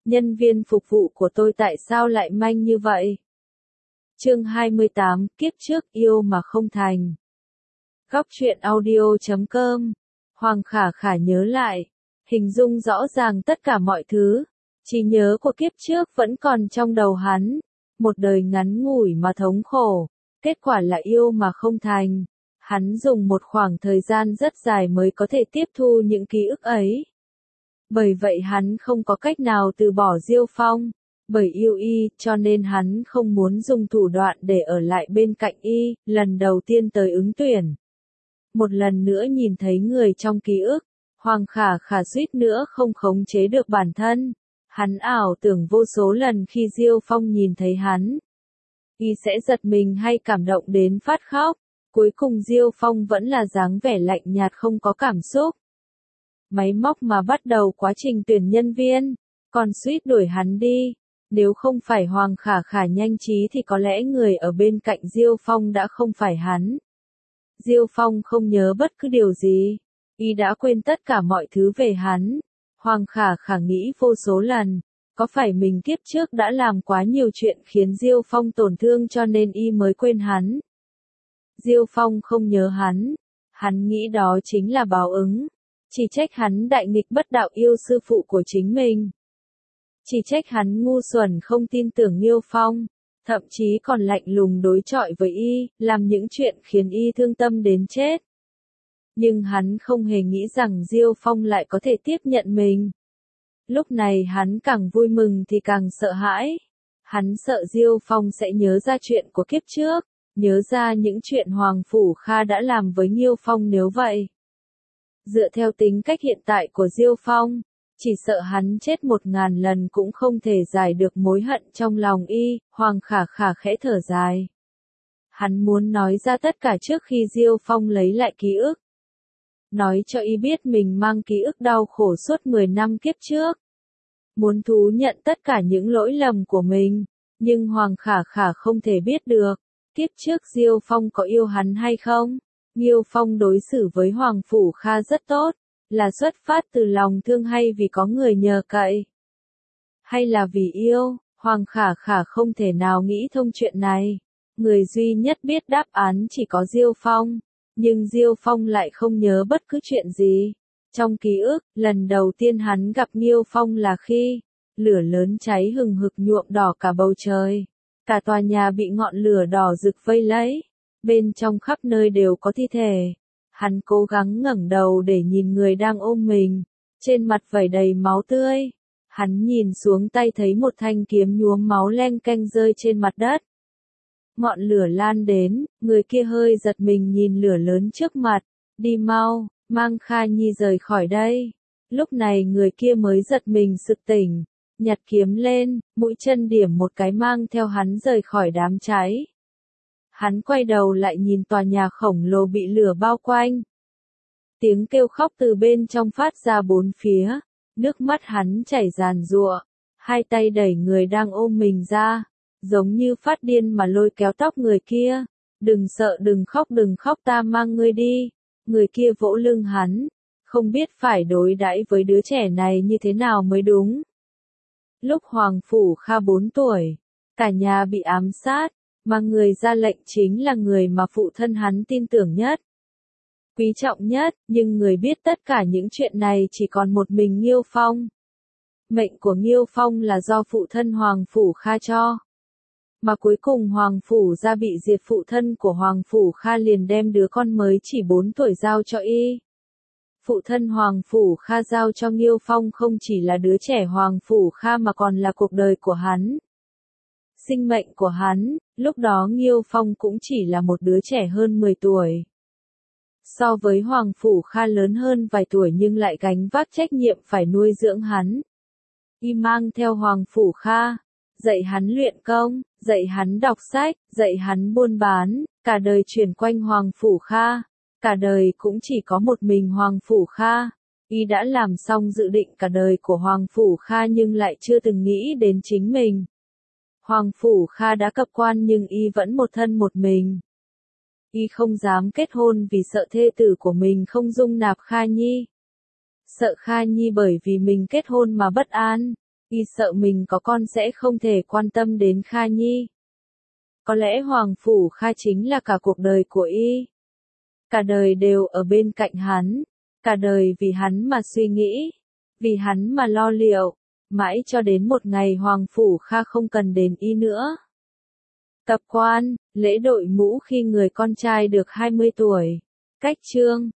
nhân viên phục vụ của tôi tại sao lại manh như vậy? Chương 28, kiếp trước yêu mà không thành. Góc truyện audio.com. Hoàng Khả Khả nhớ lại, hình dung rõ ràng tất cả mọi thứ, trí nhớ của kiếp trước vẫn còn trong đầu hắn, một đời ngắn ngủi mà thống khổ, kết quả là yêu mà không thành. Hắn dùng một khoảng thời gian rất dài mới có thể tiếp thu những ký ức ấy. Bởi vậy hắn không có cách nào từ bỏ Diêu Phong, bởi yêu y, cho nên hắn không muốn dùng thủ đoạn để ở lại bên cạnh y, lần đầu tiên tới ứng tuyển. Một lần nữa nhìn thấy người trong ký ức, Hoàng Khả Khả suýt nữa không khống chế được bản thân. Hắn ảo tưởng vô số lần khi Diêu Phong nhìn thấy hắn, y sẽ giật mình hay cảm động đến phát khóc. Cuối cùng Diêu Phong vẫn là dáng vẻ lạnh nhạt không có cảm xúc. Máy móc mà bắt đầu quá trình tuyển nhân viên, còn suýt đuổi hắn đi. Nếu không phải Hoàng Khả Khả nhanh trí thì có lẽ người ở bên cạnh Diêu Phong đã không phải hắn. Diêu Phong không nhớ bất cứ điều gì, y đã quên tất cả mọi thứ về hắn. Hoàng Khả Khả nghĩ vô số lần, có phải mình kiếp trước đã làm quá nhiều chuyện khiến Diêu Phong tổn thương cho nên y mới quên hắn. Diêu Phong không nhớ hắn nghĩ đó chính là báo ứng. Chỉ trách hắn đại nghịch bất đạo yêu sư phụ của chính mình. Chỉ trách hắn ngu xuẩn không tin tưởng Diêu Phong, thậm chí còn lạnh lùng đối chọi với y, làm những chuyện khiến y thương tâm đến chết. Nhưng hắn không hề nghĩ rằng Diêu Phong lại có thể tiếp nhận mình. Lúc này hắn càng vui mừng thì càng sợ hãi. Hắn sợ Diêu Phong sẽ nhớ ra chuyện của kiếp trước, nhớ ra những chuyện Hoàng Phủ Kha đã làm với Diêu Phong nếu vậy. Dựa theo tính cách hiện tại của Diêu Phong, chỉ sợ hắn chết 1000 lần cũng không thể giải được mối hận trong lòng y. Hoàng Khả Khả khẽ thở dài. Hắn muốn nói ra tất cả trước khi Diêu Phong lấy lại ký ức. Nói cho y biết mình mang ký ức đau khổ suốt 10 năm kiếp trước. Muốn thú nhận tất cả những lỗi lầm của mình, nhưng Hoàng Khả Khả không thể biết được, kiếp trước Diêu Phong có yêu hắn hay không. Diêu Phong đối xử với Hoàng Phủ Kha rất tốt, là xuất phát từ lòng thương hay vì có người nhờ cậy? Hay là vì yêu? Hoàng Khả Khả không thể nào nghĩ thông chuyện này. Người duy nhất biết đáp án chỉ có Diêu Phong, nhưng Diêu Phong lại không nhớ bất cứ chuyện gì. Trong ký ức, lần đầu tiên hắn gặp Diêu Phong là khi lửa lớn cháy hừng hực nhuộm đỏ cả bầu trời. Cả tòa nhà bị ngọn lửa đỏ rực vây lấy. Bên trong khắp nơi đều có thi thể. Hắn cố gắng ngẩng đầu để nhìn người đang ôm mình, trên mặt vẩy đầy máu tươi. Hắn nhìn xuống tay thấy một thanh kiếm nhuốm máu leng keng rơi trên mặt đất. Ngọn lửa lan đến, người kia hơi giật mình nhìn lửa lớn trước mặt, đi mau, mang Kha Nhi rời khỏi đây. Lúc này người kia mới giật mình sực tỉnh, nhặt kiếm lên, mũi chân điểm một cái mang theo hắn rời khỏi đám cháy. Hắn quay đầu lại nhìn tòa nhà khổng lồ bị lửa bao quanh. Tiếng kêu khóc từ bên trong phát ra bốn phía, nước mắt hắn chảy ràn rụa, hai tay đẩy người đang ôm mình ra, giống như phát điên mà lôi kéo tóc người kia. Đừng sợ, đừng khóc, ta mang ngươi đi. Người kia vỗ lưng hắn, không biết phải đối đãi với đứa trẻ này như thế nào mới đúng. Lúc Hoàng Phủ Kha 4 tuổi, cả nhà bị ám sát, mà người ra lệnh chính là người mà phụ thân hắn tin tưởng nhất, quý trọng nhất, nhưng người biết tất cả những chuyện này chỉ còn một mình Diêu Phong. Mệnh của Diêu Phong là do phụ thân Hoàng Phủ Kha cho. Mà cuối cùng Hoàng Phủ gia bị diệt, phụ thân của Hoàng Phủ Kha liền đem đứa con mới chỉ 4 tuổi giao cho y. Phụ thân Hoàng Phủ Kha giao cho Diêu Phong không chỉ là đứa trẻ Hoàng Phủ Kha mà còn là cuộc đời của hắn. Sinh mệnh của hắn, lúc đó Diêu Phong cũng chỉ là một đứa trẻ hơn 10 tuổi. So với Hoàng Phủ Kha lớn hơn vài tuổi nhưng lại gánh vác trách nhiệm phải nuôi dưỡng hắn. Y mang theo Hoàng Phủ Kha, dạy hắn luyện công, dạy hắn đọc sách, dạy hắn buôn bán, cả đời chuyển quanh Hoàng Phủ Kha. Cả đời cũng chỉ có một mình Hoàng Phủ Kha. Y đã làm xong dự định cả đời của Hoàng Phủ Kha nhưng lại chưa từng nghĩ đến chính mình. Hoàng Phủ Kha đã cập quan nhưng y vẫn một thân một mình. Y không dám kết hôn vì sợ thê tử của mình không dung nạp Kha Nhi. Sợ Kha Nhi bởi vì mình kết hôn mà bất an. Y sợ mình có con sẽ không thể quan tâm đến Kha Nhi. Có lẽ Hoàng Phủ Kha chính là cả cuộc đời của Y. Cả đời đều ở bên cạnh hắn. Cả đời vì hắn mà suy nghĩ. Vì hắn mà lo liệu. Mãi cho đến một ngày Hoàng Phủ Kha không cần đến Y nữa. Tập quan, lễ đội mũ khi người con trai được 20 tuổi. Cách chương